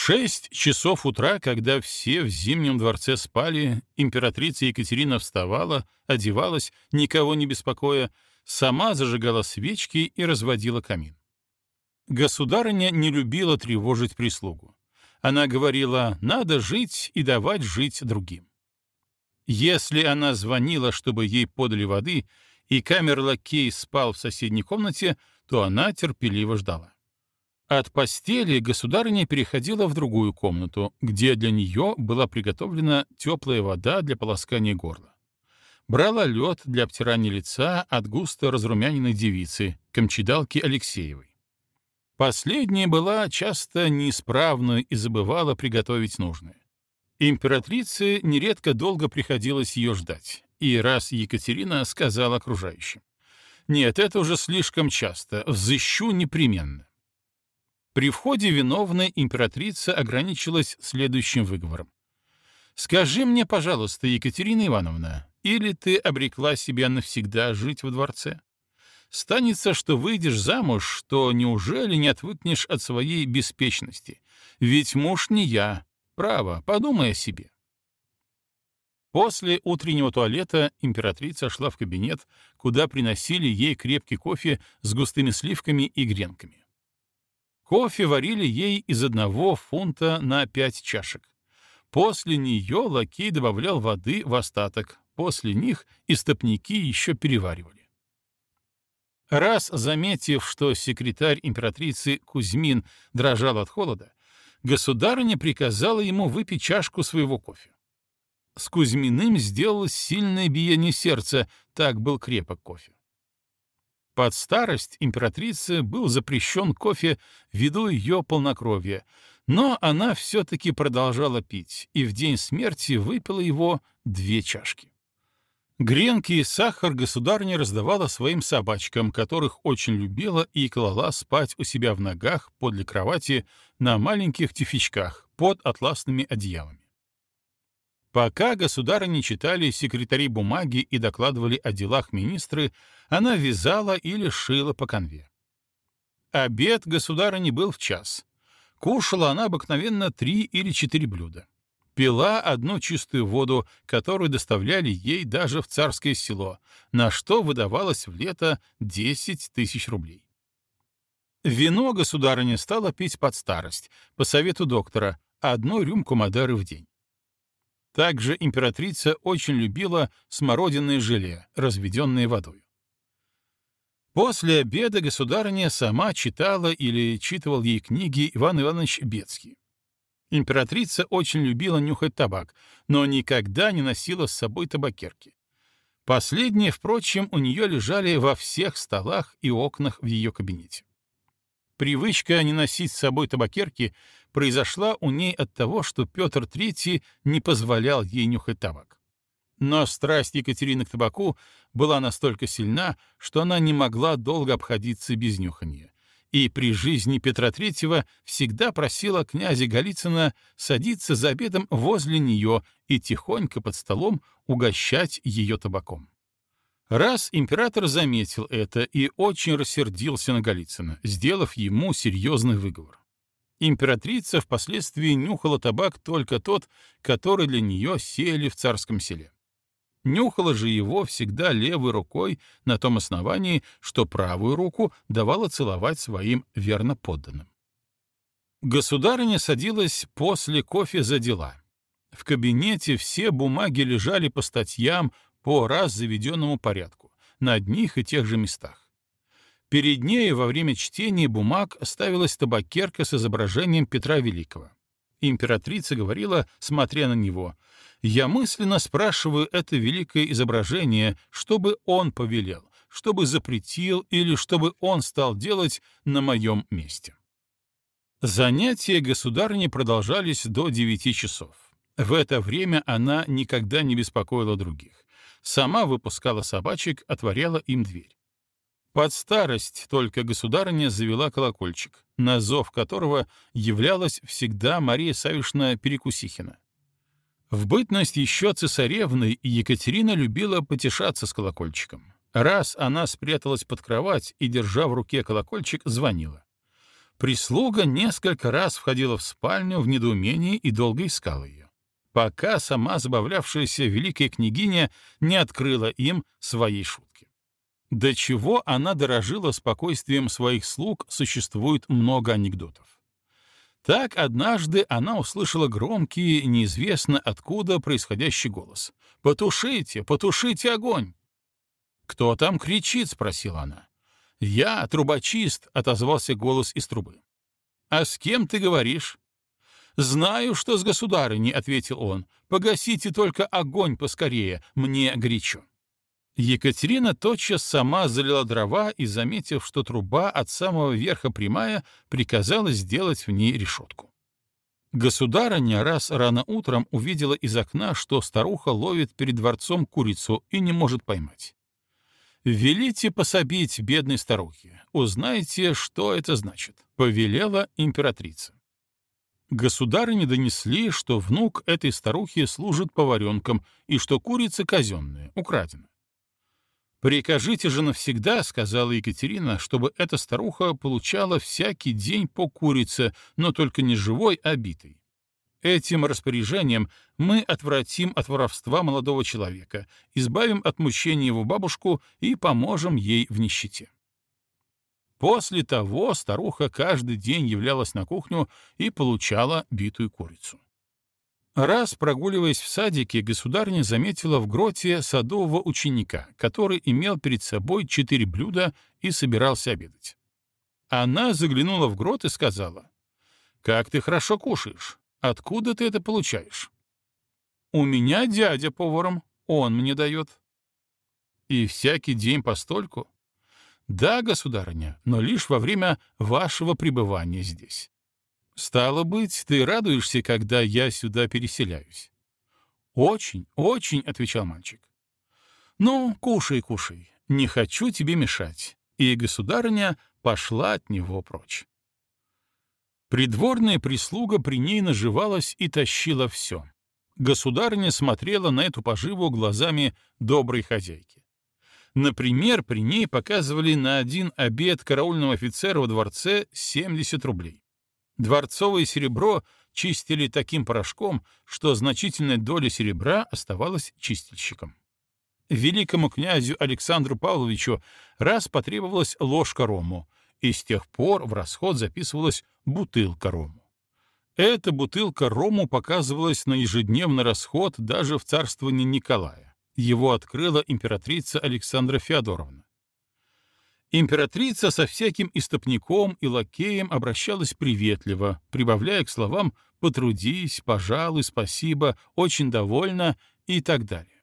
6 часов утра, когда все в Зимнем дворце спали, императрица Екатерина вставала, одевалась, никого не беспокоя, сама зажигала свечки и разводила камин. Государыня не любила тревожить прислугу. Она говорила: «Надо жить и давать жить другим». Если она звонила, чтобы ей подали воды, и камер-лакей спал в соседней комнате, то она терпеливо ждала. От постели государыня переходила в другую комнату, где для нее была приготовлена теплая вода для полоскания горла. Брала лед для обтирания лица от густо разрумяненной девицы, камчедалки Алексеевой. Последняя была часто неисправна и забывала приготовить нужное. Императрице нередко долго приходилось ее ждать, и раз Екатерина сказала окружающим: «Нет, это уже слишком часто, взыщу непременно». При входе виновной императрица ограничилась следующим выговором: «Скажи мне, пожалуйста, Екатерина Ивановна, или ты обрекла себя навсегда жить во дворце? Станется, что выйдешь замуж, то неужели не отвыкнешь от своей беспечности? Ведь муж не я. Право, подумай о себе». После утреннего туалета императрица шла в кабинет, куда приносили ей крепкий кофе с густыми сливками и гренками. Кофе варили ей из 1 фунта на 5 чашек. После нее лакей добавлял воды в остаток, после них истопники еще переваривали. Раз заметив, что секретарь императрицы Кузьмин дрожал от холода, государыня приказала ему выпить чашку своего кофе. С Кузьминым сделалось сильное биение сердца, так был крепок кофе. Под старость императрице был запрещен кофе ввиду ее полнокровия, но она все-таки продолжала пить, и в день смерти выпила его 2 чашки. Гренки и сахар государыня раздавала своим собачкам, которых очень любила и клала спать у себя в ногах подле кровати на маленьких тюфячках под атласными одеялами. Пока государыне читали секретари бумаги и докладывали о делах министры, она вязала или шила по канве. Обед государыни был в час. Кушала она обыкновенно 3 или 4 блюда. Пила одну чистую воду, которую доставляли ей даже в Царское Село, на что выдавалось в лето 10 тысяч рублей. Вино государыня стала пить под старость, по совету доктора, 1 рюмку Мадеры в день. Также императрица очень любила смородинное желе, разведенное водой. После обеда государыня сама читала или читывал ей книги Иван Иванович Бетский. Императрица очень любила нюхать табак, но никогда не носила с собой табакерки. Последние, впрочем, у нее лежали во всех столах и окнах в ее кабинете. Привычка не носить с собой табакерки произошла у ней от того, что Петр III не позволял ей нюхать табак. Но страсть Екатерины к табаку была настолько сильна, что она не могла долго обходиться без нюхания, и при жизни Петра III всегда просила князя Голицына садиться за обедом возле нее и тихонько под столом угощать ее табаком. Раз император заметил это и очень рассердился на Голицына, сделав ему серьезный выговор. Императрица впоследствии нюхала табак только тот, который для нее сеяли в Царском Селе. Нюхала же его всегда левой рукой на том основании, что правую руку давала целовать своим верноподданным. Государыня садилась после кофе за дела. В кабинете все бумаги лежали по статьям по раз заведенному порядку, на одних и тех же местах. Перед ней во время чтения бумаг ставилась табакерка с изображением Петра Великого. Императрица говорила, смотря на него: «Я мысленно спрашиваю это великое изображение, чтобы он повелел, чтобы запретил или чтобы он стал делать на моем месте». Занятия государыни продолжались до 9 часов. В это время она никогда не беспокоила других. Сама выпускала собачек, отворяла им дверь. Под старость только государыня завела колокольчик, на зов которого являлась всегда Мария Савишна Перекусихина. В бытность еще цесаревной Екатерина любила потешаться с колокольчиком. Раз она спряталась под кровать и, держа в руке колокольчик, звонила. Прислуга несколько раз входила в спальню в недоумении и долго искала ее, пока сама забавлявшаяся великая княгиня не открыла им своей шутки. До чего она дорожила спокойствием своих слуг, существует много анекдотов. Так однажды она услышала громкий, неизвестно откуда происходящий голос. «Потушите! Потушите огонь!» «Кто там кричит?» — спросила она. «Я, трубочист», — отозвался голос из трубы. «А с кем ты говоришь?» «Знаю, что с государыней», — ответил он. «Погасите только огонь поскорее, мне горячо». Екатерина тотчас сама залила дрова и, заметив, что труба от самого верха прямая, приказала сделать в ней решетку. Государыня раз рано утром увидела из окна, что старуха ловит перед дворцом курицу и не может поймать. «Велите пособить бедной старухе, узнайте, что это значит», — повелела императрица. Государыне донесли, что внук этой старухи служит поваренком и что курица казенная, украдена. «Прикажите же навсегда, — сказала Екатерина, — чтобы эта старуха получала всякий день по курице, но только не живой, а битой. Этим распоряжением мы отвратим от воровства молодого человека, избавим от мучения его бабушку и поможем ей в нищете». После того старуха каждый день являлась на кухню и получала битую курицу. Раз, прогуливаясь в садике, государыня заметила в гроте садового ученика, который имел перед собой 4 блюда и собирался обедать. Она заглянула в грот и сказала: «Как ты хорошо кушаешь! Откуда ты это получаешь?» «У меня дядя поваром, он мне дает». «И всякий день постольку?» «Да, государыня, но лишь во время вашего пребывания здесь». «Стало быть, ты радуешься, когда я сюда переселяюсь?» «Очень, очень», — отвечал мальчик. «Ну, кушай, кушай, не хочу тебе мешать». И государыня пошла от него прочь. Придворная прислуга при ней наживалась и тащила все. Государыня смотрела на эту поживу глазами доброй хозяйки. Например, при ней показывали на один обед караульного офицера во дворце 70 рублей. Дворцовое серебро чистили таким порошком, что значительная доля серебра оставалась чистильщиком. Великому князю Александру Павловичу раз потребовалась ложка рому, и с тех пор в расход записывалась бутылка рому. Эта бутылка рому показывалась на ежедневный расход даже в царствовании Николая. Его открыла императрица Александра Феодоровна. Императрица со всяким истопником и лакеем обращалась приветливо, прибавляя к словам «потрудись», «пожалуй», «спасибо», «очень довольна» и так далее.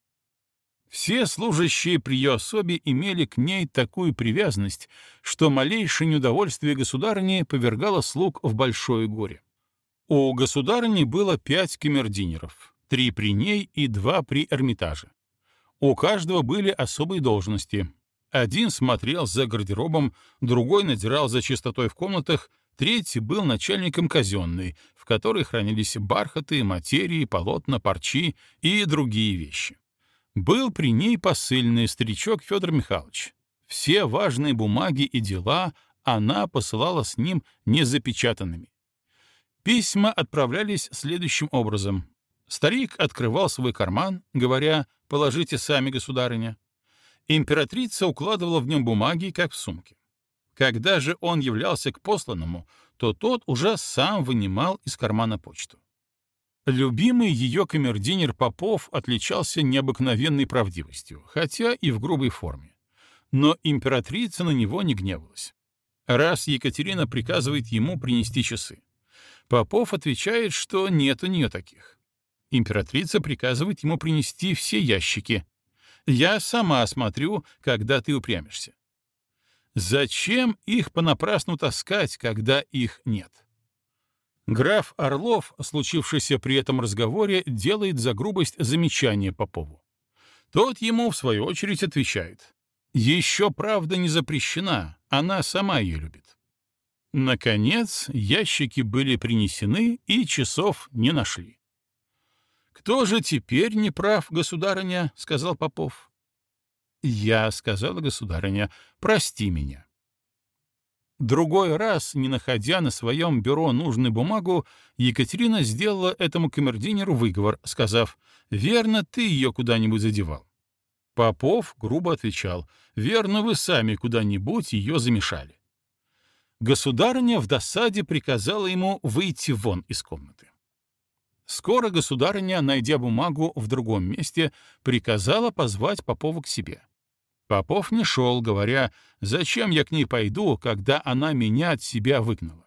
Все служащие при ее особе имели к ней такую привязанность, что малейшее неудовольствие государыни повергало слуг в большое горе. У государыни было 5 камердинеров, 3 при ней и 2 при Эрмитаже. У каждого были особые должности. Один смотрел за гардеробом, другой надзирал за чистотой в комнатах, третий был начальником казенной, в которой хранились бархаты, материи, полотна, парчи и другие вещи. Был при ней посыльный старичок Федор Михайлович. Все важные бумаги и дела она посылала с ним незапечатанными. Письма отправлялись следующим образом. Старик открывал свой карман, говоря: «Положите сами, государыня». Императрица укладывала в нем бумаги, как в сумке. Когда же он являлся к посланному, то тот уже сам вынимал из кармана почту. Любимый ее камердинер Попов отличался необыкновенной правдивостью, хотя и в грубой форме. Но императрица на него не гневалась. Раз Екатерина приказывает ему принести часы, Попов отвечает, что нет у нее таких. Императрица приказывает ему принести все ящики. «Я сама осмотрю, когда ты упрямишься». Зачем их понапрасну таскать, когда их нет? Граф Орлов, случившийся при этом разговоре, делает за грубость замечание Попову. Тот ему, в свою очередь, отвечает: «Еще правда не запрещена, она сама ее любит». Наконец, ящики были принесены и часов не нашли. «Кто же теперь не прав, государыня?» — сказал Попов. «Я», — сказала государыня, — «прости меня». Другой раз, не находя на своем бюро нужную бумагу, Екатерина сделала этому камердинеру выговор, сказав: «Верно, ты ее куда-нибудь задевал». Попов грубо отвечал: «Верно, вы сами куда-нибудь ее замешали». Государыня в досаде приказала ему выйти вон из комнаты. Скоро государыня, найдя бумагу в другом месте, приказала позвать Попова к себе. Попов не шел, говоря: «Зачем я к ней пойду, когда она меня от себя выгнала?»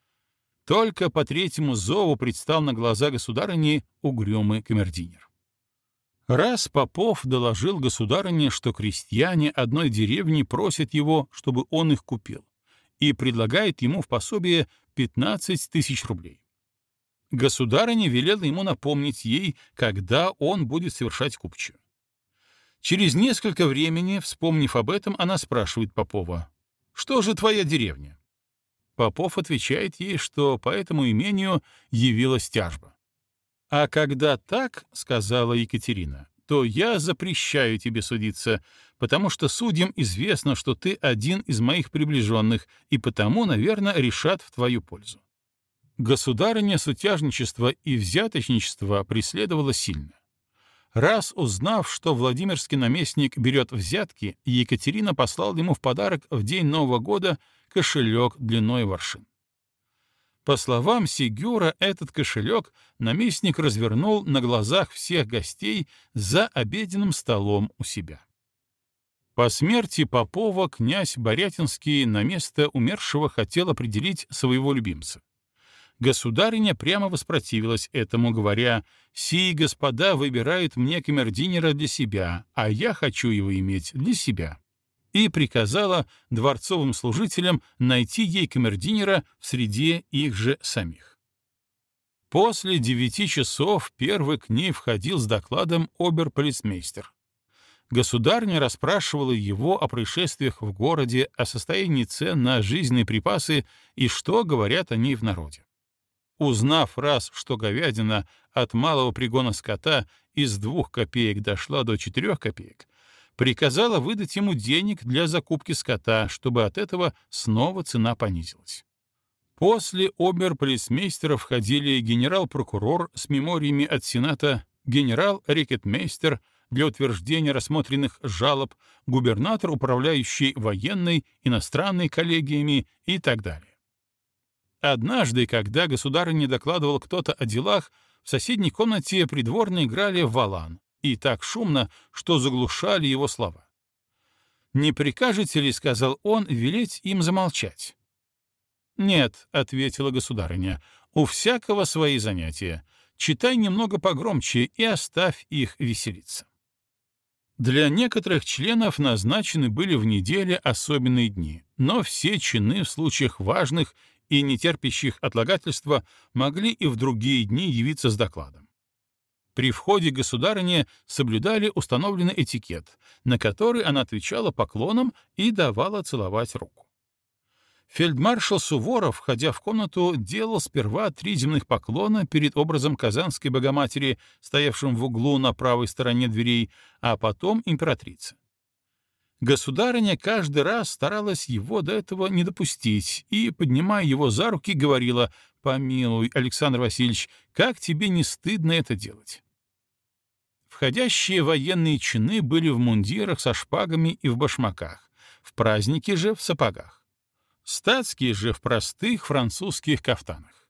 Только по третьему зову предстал на глаза государыни угрюмый камердинер. Раз Попов доложил государыне, что крестьяне одной деревни просят его, чтобы он их купил, и предлагает ему в пособие 15 тысяч рублей. Государыня велела ему напомнить ей, когда он будет совершать купчую. Через несколько времени, вспомнив об этом, она спрашивает Попова: «Что же твоя деревня?» Попов отвечает ей, что по этому имению явилась тяжба. «А когда так, — сказала Екатерина, — то я запрещаю тебе судиться, потому что судьям известно, что ты один из моих приближенных, и потому, наверное, решат в твою пользу». Государыня сутяжничество и взяточничество преследовала сильно. Раз узнав, что Владимирский наместник берет взятки, Екатерина послала ему в подарок в день Нового года кошелек длиной в аршин. По словам Сегюра, этот кошелек наместник развернул на глазах всех гостей за обеденным столом у себя. По смерти Попова князь Борятинский на место умершего хотел определить своего любимца. Государыня прямо воспротивилась этому, говоря: «Сии господа выбирают мне камердинера для себя, а я хочу его иметь для себя», и приказала дворцовым служителям найти ей камердинера в среде их же самих. После 9 часов первый к ней входил с докладом обер-полицмейстер. Государыня расспрашивала его о происшествиях в городе, о состоянии цен на жизненные припасы и что говорят о ней в народе. Узнав раз, что говядина от малого пригона скота из 2 копеек дошла до 4 копеек, приказала выдать ему денег для закупки скота, чтобы от этого снова цена понизилась. После обер-полицмейстера входили генерал-прокурор с мемориями от Сената, генерал-рекетмейстер для утверждения рассмотренных жалоб, губернатор, управляющий военной, иностранной коллегиями и так далее. Однажды, когда государыне докладывал кто-то о делах, в соседней комнате придворные играли в валан, и так шумно, что заглушали его слова. «Не прикажете ли, — сказал он, — велеть им замолчать?» «Нет, — ответила государыня, — у всякого свои занятия. Читай немного погромче и оставь их веселиться». Для некоторых членов назначены были в неделе особенные дни, но все чины в случаях важных и нетерпящих отлагательства могли и в другие дни явиться с докладом. При входе государыни соблюдали установленный этикет, на который она отвечала поклоном и давала целовать руку. Фельдмаршал Суворов, входя в комнату, делал сперва 3 земных поклона перед образом Казанской Богоматери, стоявшим в углу на правой стороне дверей, а потом императрицы. Государыня каждый раз старалась его до этого не допустить и, поднимая его за руки, говорила: «Помилуй, Александр Васильевич, как тебе не стыдно это делать?» Входящие военные чины были в мундирах со шпагами и в башмаках, в праздники же в сапогах. Статские же в простых французских кафтанах.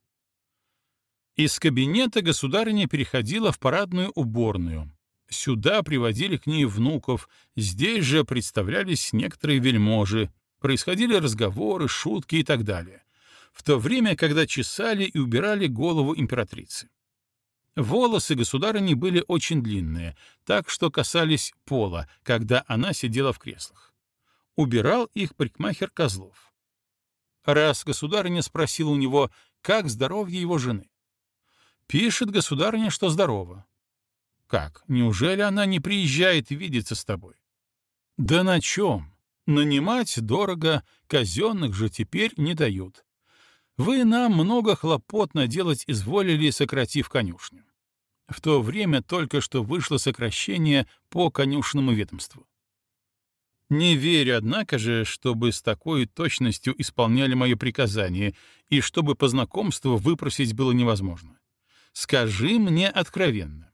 Из кабинета государыня переходила в парадную уборную. Сюда приводили к ней внуков, здесь же представлялись некоторые вельможи, происходили разговоры, шутки и так далее, в то время, когда чесали и убирали голову императрицы. Волосы государыни были очень длинные, так что касались пола, когда она сидела в креслах. Убирал их парикмахер Козлов. Раз государыня спросила у него, как здоровье его жены. Пишет государыня, что здорова. Как, неужели она не приезжает видеться с тобой? Да на чем? Нанимать дорого, казенных же теперь не дают. Вы нам много хлопот наделать изволили, сократив конюшню. В то время только что вышло сокращение по конюшному ведомству. Не верю, однако же, чтобы с такой точностью исполняли мое приказание и чтобы по знакомству выпросить было невозможно. Скажи мне откровенно».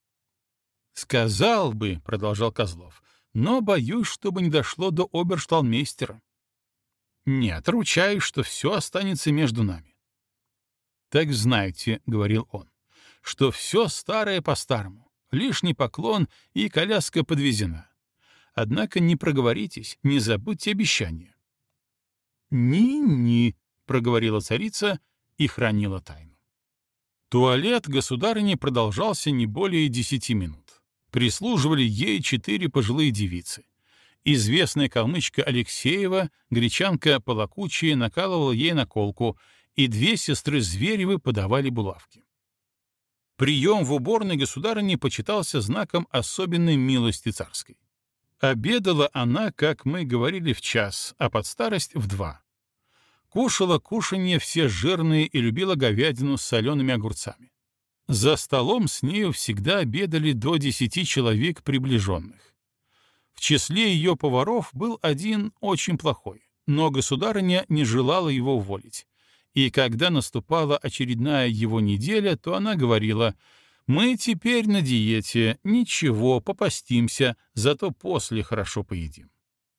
«Сказал бы», — продолжал Козлов, — «но боюсь, чтобы не дошло до обершталмейстера». «Нет, ручаюсь, что все останется между нами». «Так знайте», — говорил он, — «что все старое по-старому, лишний поклон и коляска подвезена. Однако не проговоритесь, не забудьте обещание». «Ни-ни», — проговорила царица и хранила тайну. Туалет государыни продолжался не более 10 минут. Прислуживали ей 4 пожилые девицы. Известная калмычка Алексеева, гречанка Полокучая накалывала ей наколку, и 2 сестры Зверевы подавали булавки. Прием в уборной государыни почитался знаком особенной милости царской. Обедала она, как мы говорили, в час, а под старость — в 2. Кушала кушанье все жирные и любила говядину с солеными огурцами. За столом с нею всегда обедали до 10 человек приближенных. В числе ее поваров был один очень плохой, но государыня не желала его уволить. И когда наступала очередная его неделя, то она говорила: «Мы теперь на диете, ничего, попастимся, зато после хорошо поедим».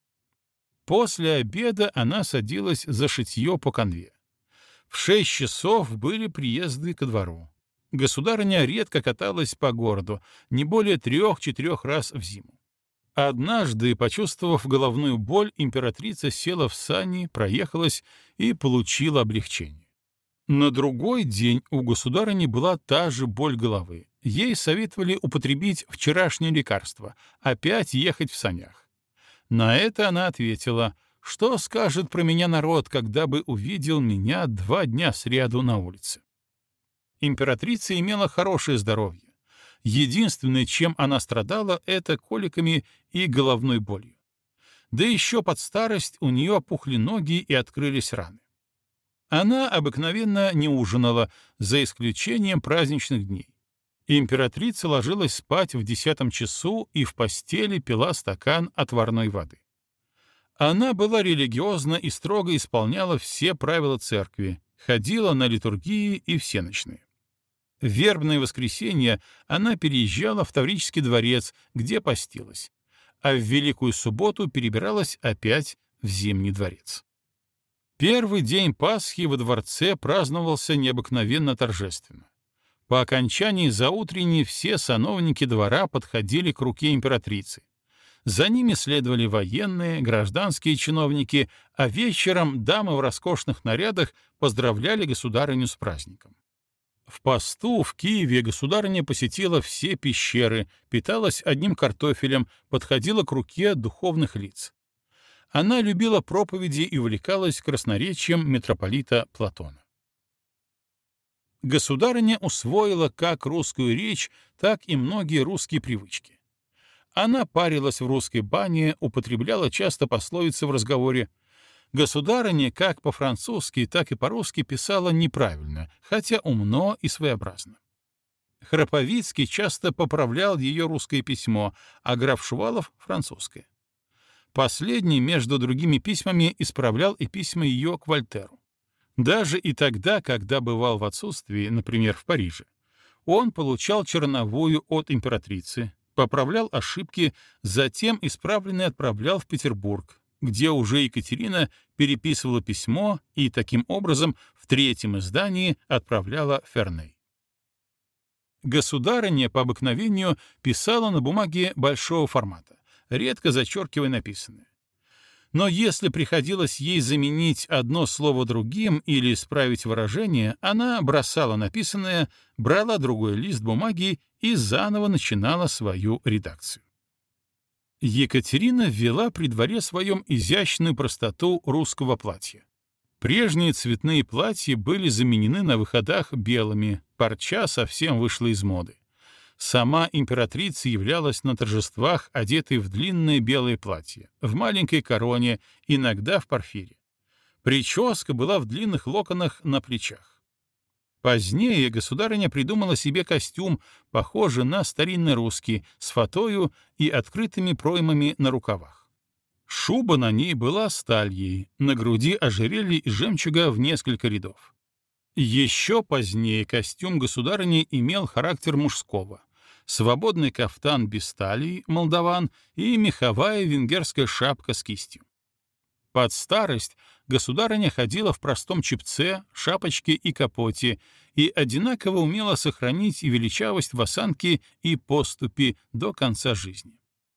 После обеда она садилась за шитье по канве. В 6 часов были приезды ко двору. Государыня редко каталась по городу, не более 3-4 раз в зиму. Однажды, почувствовав головную боль, императрица села в сани, проехалась и получила облегчение. На другой день у государыни была та же боль головы. Ей советовали употребить вчерашнее лекарство, опять ехать в санях. На это она ответила: «Что скажет про меня народ, когда бы увидел меня 2 дня сряду на улице?» Императрица имела хорошее здоровье. Единственное, чем она страдала, это коликами и головной болью. Да еще под старость у нее опухли ноги и открылись раны. Она обыкновенно не ужинала, за исключением праздничных дней. Императрица ложилась спать в 10 часу и в постели пила стакан отварной воды. Она была религиозна и строго исполняла все правила церкви, ходила на литургии и всенощные. В вербное воскресенье она переезжала в Таврический дворец, где постилась, а в Великую субботу перебиралась опять в Зимний дворец. Первый день Пасхи во дворце праздновался необыкновенно торжественно. По окончании заутренней все сановники двора подходили к руке императрицы. За ними следовали военные, гражданские чиновники, а вечером дамы в роскошных нарядах поздравляли государыню с праздником. В посту в Киеве государыня посетила все пещеры, питалась одним картофелем, подходила к руке духовных лиц. Она любила проповеди и увлекалась красноречием митрополита Платона. Государыня усвоила как русскую речь, так и многие русские привычки. Она парилась в русской бане, употребляла часто пословицы в разговоре. Государыня как по-французски, так и по-русски писала неправильно, хотя умно и своеобразно. Храповицкий часто поправлял ее русское письмо, а граф Шувалов — французское. Последний, между другими письмами, исправлял и письма ее к Вольтеру. Даже и тогда, когда бывал в отсутствии, например, в Париже, он получал черновую от императрицы, поправлял ошибки, затем исправленное отправлял в Петербург, где уже Екатерина переписывала письмо и таким образом в 3-м издании отправляла Ферней. Государыня по обыкновению писала на бумаге большого формата, редко зачеркивая написанное. Но если приходилось ей заменить одно слово другим или исправить выражение, она бросала написанное, брала другой лист бумаги и заново начинала свою редакцию. Екатерина ввела при дворе своем изящную простоту русского платья. Прежние цветные платья были заменены на выходах белыми, парча совсем вышла из моды. Сама императрица являлась на торжествах, одетой в длинное белое платье, в маленькой короне, иногда в порфире. Прическа была в длинных локонах на плечах. Позднее государыня придумала себе костюм, похожий на старинный русский, с фатою и открытыми проймами на рукавах. Шуба на ней была стальей, на груди ожерелье из жемчуга в несколько рядов. Еще позднее костюм государыни имел характер мужского. Свободный кафтан без талии, молдаван, и меховая венгерская шапка с кистью. Под старость государыня ходила в простом чепце, шапочке и капоте и одинаково умела сохранить и величавость в осанке и поступе до конца жизни.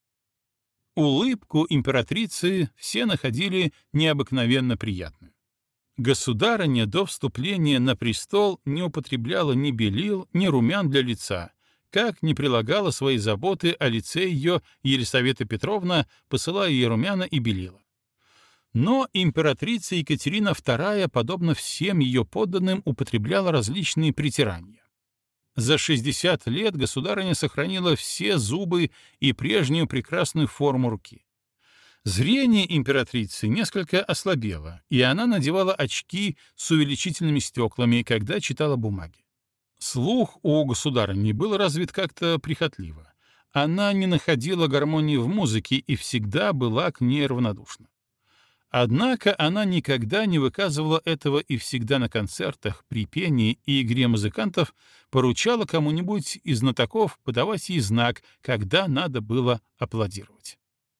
Улыбку императрицы все находили необыкновенно приятную. Государыня до вступления на престол не употребляла ни белил, ни румян для лица, как не прилагала свои заботы о лице ее Елисавета Петровна, посылая ей румяна и белила. Но императрица Екатерина II, подобно всем ее подданным, употребляла различные притирания. За 60 лет государыня сохранила все зубы и прежнюю прекрасную форму руки. Зрение императрицы несколько ослабело, и она надевала очки с увеличительными стеклами, когда читала бумаги. Слух у государыни был развит как-то прихотливо. Она не находила гармонии в музыке и всегда была к ней равнодушна. Однако она никогда не выказывала этого и всегда на концертах, при пении и игре музыкантов поручала кому-нибудь из знатоков подавать ей знак, когда надо было аплодировать.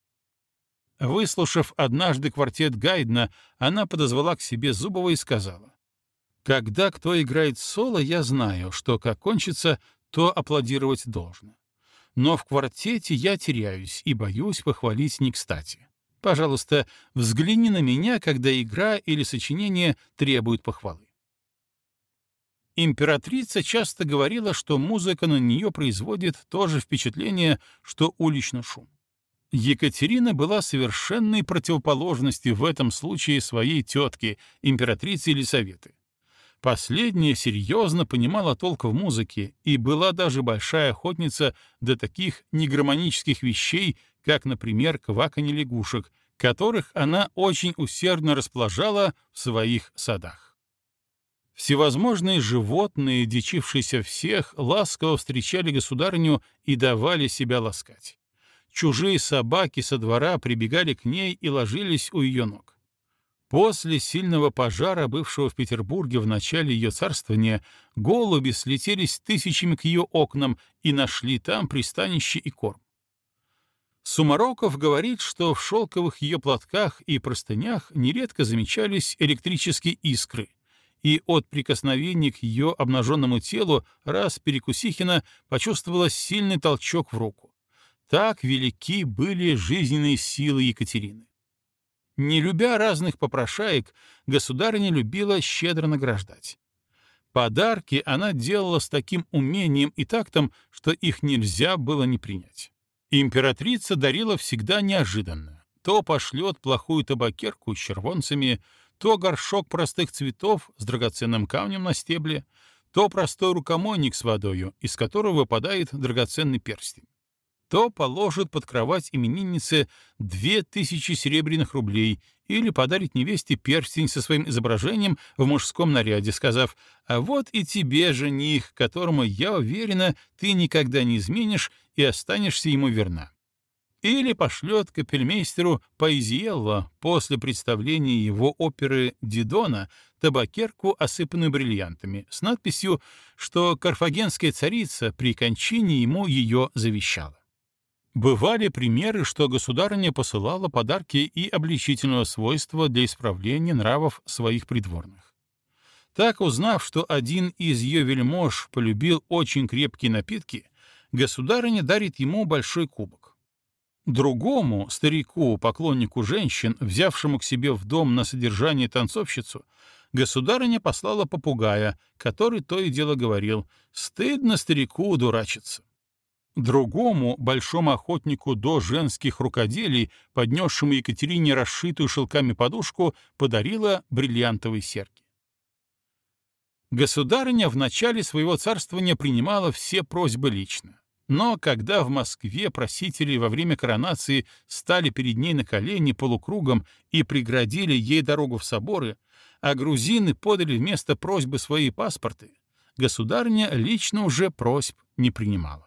Выслушав однажды квартет Гайдна, она подозвала к себе Зубова и сказала: «Когда кто играет соло, я знаю, что как кончится, то аплодировать должно. Но в квартете я теряюсь и боюсь похвалить не кстати. Пожалуйста, взгляни на меня, когда игра или сочинение требуют похвалы». Императрица часто говорила, что музыка на нее производит то же впечатление, что уличный шум. Екатерина была совершенной противоположностью в этом случае своей тетки, императрицы Елисаветы. Последняя серьезно понимала толк в музыке и была даже большая охотница до таких негармонических вещей, как, например, кваканье лягушек, которых она очень усердно расположала в своих садах. Всевозможные животные, дичившиеся всех, ласково встречали государыню и давали себя ласкать. Чужие собаки со двора прибегали к ней и ложились у ее ног. После сильного пожара, бывшего в Петербурге в начале ее царствования, голуби слетелись тысячами к ее окнам и нашли там пристанище и корм. Сумароков говорит, что в шелковых ее платках и простынях нередко замечались электрические искры, и от прикосновения к ее обнаженному телу раз Перекусихина почувствовала сильный толчок в руку. Так велики были жизненные силы Екатерины. Не любя разных попрошаек, государыня любила щедро награждать. Подарки она делала с таким умением и тактом, что их нельзя было не принять. Императрица дарила всегда неожиданно. То пошлет плохую табакерку с червонцами, то горшок простых цветов с драгоценным камнем на стебле, то простой рукомойник с водою, из которого выпадает драгоценный перстень. То положит под кровать имениннице 2000 серебряных рублей или подарит невесте перстень со своим изображением в мужском наряде, сказав: «А вот и тебе, жених, которому, я уверена, ты никогда не изменишь и останешься ему верна». Или пошлет капельмейстеру Паизиелло после представления его оперы «Дидона» табакерку, осыпанную бриллиантами, с надписью, что карфагенская царица при кончине ему ее завещала. Бывали примеры, что государыня посылала подарки и обличительного свойства для исправления нравов своих придворных. Так, узнав, что один из ее вельмож полюбил очень крепкие напитки, государыня дарит ему большой кубок. Другому, старику, поклоннику женщин, взявшему к себе в дом на содержание танцовщицу, государыня послала попугая, который то и дело говорил: «Стыдно старику дурачиться». Другому, большому охотнику до женских рукоделий, поднесшему Екатерине расшитую шелками подушку, подарила бриллиантовые серьги. Государыня в начале своего царствования принимала все просьбы лично. Но когда в Москве просители во время коронации стали перед ней на колени полукругом и преградили ей дорогу в соборы, а грузины подали вместо просьбы свои паспорты, государыня лично уже просьб не принимала.